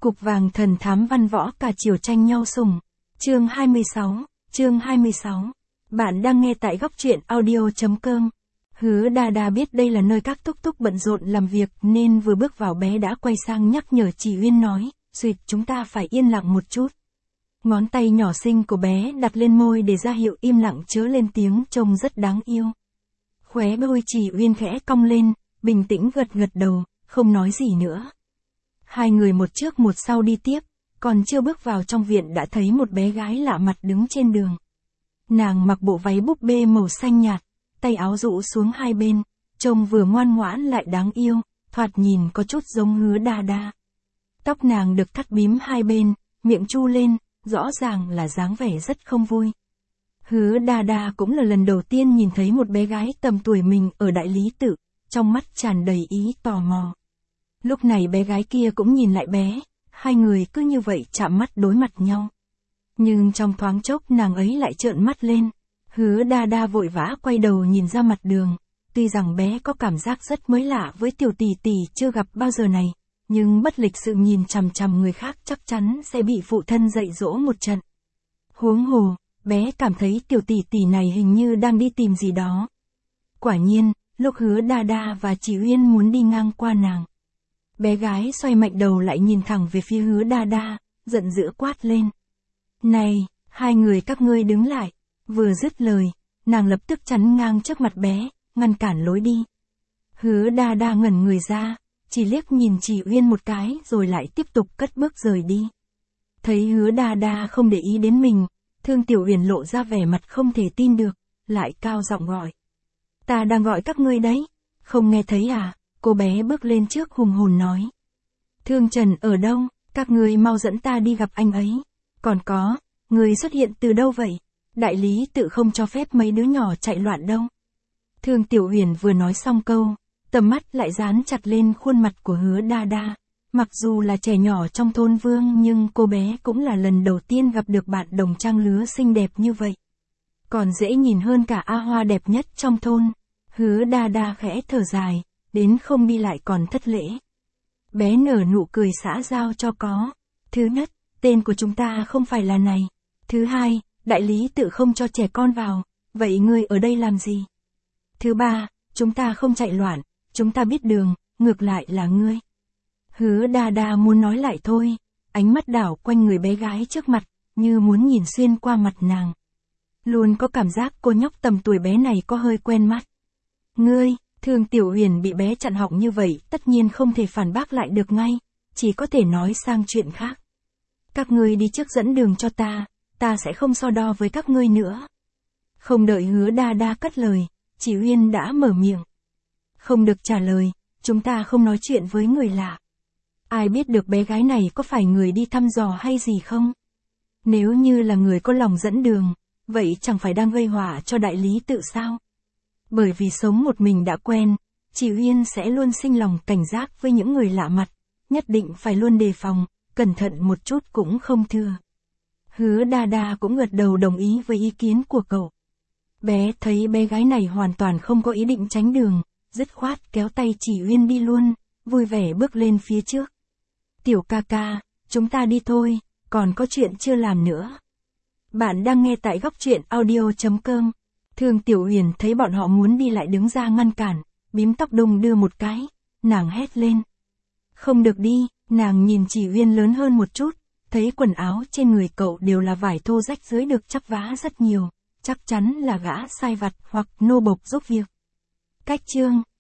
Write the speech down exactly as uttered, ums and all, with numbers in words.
Cục vàng thần thám văn võ cả chiều tranh nhau sủng. Chương hai mươi sáu, chương hai mươi sáu. Bạn đang nghe tại góc truyện audio.com. Hứa Đa Đa biết đây là nơi các túc túc bận rộn làm việc nên vừa bước vào bé đã quay sang nhắc nhở chị Uyên nói, "Duyệt, chúng ta phải yên lặng một chút." Ngón tay nhỏ xinh của bé đặt lên môi để ra hiệu im lặng chớ lên tiếng, trông rất đáng yêu. Khóe môi chị Uyên khẽ cong lên, bình tĩnh gật gật đầu, không nói gì nữa. Hai người một trước một sau đi tiếp, còn chưa bước vào trong viện đã thấy một bé gái lạ mặt đứng trên đường. Nàng mặc bộ váy búp bê màu xanh nhạt, tay áo rũ xuống hai bên, trông vừa ngoan ngoãn lại đáng yêu, thoạt nhìn có chút giống Hứa Đa Đa. Tóc nàng được thắt bím hai bên, miệng chu lên, rõ ràng là dáng vẻ rất không vui. Hứa Đa Đa cũng là lần đầu tiên nhìn thấy một bé gái tầm tuổi mình ở Đại Lý Tự, trong mắt tràn đầy ý tò mò. Lúc này bé gái kia cũng nhìn lại bé, hai người cứ như vậy chạm mắt đối mặt nhau. Nhưng trong thoáng chốc nàng ấy lại trợn mắt lên. Hứa Đa Đa vội vã quay đầu nhìn ra mặt đường, tuy rằng bé có cảm giác rất mới lạ với tiểu tỷ tỷ chưa gặp bao giờ này, nhưng bất lịch sự nhìn chằm chằm người khác chắc chắn sẽ bị phụ thân dạy dỗ một trận. Huống hồ, bé cảm thấy tiểu tỷ tỷ này hình như đang đi tìm gì đó. Quả nhiên, lúc Hứa Đa Đa và chị Uyên muốn đi ngang qua nàng, bé gái xoay mạnh đầu lại nhìn thẳng về phía Hứa Đa Đa, giận dữ quát lên. "Này, hai người các ngươi đứng lại." Vừa dứt lời, nàng lập tức chắn ngang trước mặt bé, ngăn cản lối đi. Hứa Đa Đa ngẩn người ra, chỉ liếc nhìn chị Uyên một cái rồi lại tiếp tục cất bước rời đi. Thấy Hứa Đa Đa không để ý đến mình, Thương Tiểu Uyển lộ ra vẻ mặt không thể tin được, lại cao giọng gọi. "Ta đang gọi các ngươi đấy, không nghe thấy à?" Cô bé bước lên trước hùng hồn nói. "Thương Trần ở đâu, các ngươi mau dẫn ta đi gặp anh ấy. Còn có, người xuất hiện từ đâu vậy? Đại Lý Tự không cho phép mấy đứa nhỏ chạy loạn đâu." Thương Tiểu Uyển vừa nói xong câu, tầm mắt lại dán chặt lên khuôn mặt của Hứa Đa Đa. Mặc dù là trẻ nhỏ trong thôn Vương nhưng cô bé cũng là lần đầu tiên gặp được bạn đồng trang lứa xinh đẹp như vậy. Còn dễ nhìn hơn cả A Hoa đẹp nhất trong thôn. Hứa Đa Đa khẽ thở dài, đến không đi lại còn thất lễ. Bé nở nụ cười xã giao cho có. "Thứ nhất, tên của chúng ta không phải là này. Thứ hai, Đại Lý Tự không cho trẻ con vào, vậy ngươi ở đây làm gì? Thứ ba, chúng ta không chạy loạn, chúng ta biết đường, ngược lại là ngươi." Hứa Đa Đa muốn nói lại thôi, ánh mắt đảo quanh người bé gái trước mặt, như muốn nhìn xuyên qua mặt nàng. Luôn có cảm giác cô nhóc tầm tuổi bé này có hơi quen mắt. "Ngươi." Thương Tiểu Uyển bị bé chặn họng như vậy tất nhiên không thể phản bác lại được ngay, chỉ có thể nói sang chuyện khác. "Các ngươi đi trước dẫn đường cho ta, ta sẽ không so đo với các ngươi nữa." Không đợi Hứa Đa Đa cất lời, chị Uyên đã mở miệng. "Không được trả lời, chúng ta không nói chuyện với người lạ. Ai biết được bé gái này có phải người đi thăm dò hay gì không? Nếu như là người có lòng dẫn đường, vậy chẳng phải đang gây họa cho Đại Lý Tự sao?" Bởi vì sống một mình đã quen, chị Uyên sẽ luôn sinh lòng cảnh giác với những người lạ mặt, nhất định phải luôn đề phòng, cẩn thận một chút cũng không thừa. Hứa Đa Đa cũng gật đầu đồng ý với ý kiến của cậu. Bé thấy bé gái này hoàn toàn không có ý định tránh đường, dứt khoát kéo tay chị Uyên đi luôn, vui vẻ bước lên phía trước. "Tiểu ca ca, chúng ta đi thôi, còn có chuyện chưa làm nữa." Bạn đang nghe tại góc truyện audio.com. Thương Tiểu Uyển thấy bọn họ muốn đi lại đứng ra ngăn cản, bím tóc đung đưa một cái, nàng hét lên. "Không được đi." Nàng nhìn chị Uyên lớn hơn một chút, thấy quần áo trên người cậu đều là vải thô rách rưới được chắp vá rất nhiều, chắc chắn là gã sai vặt hoặc nô bộc giúp việc. Cách chương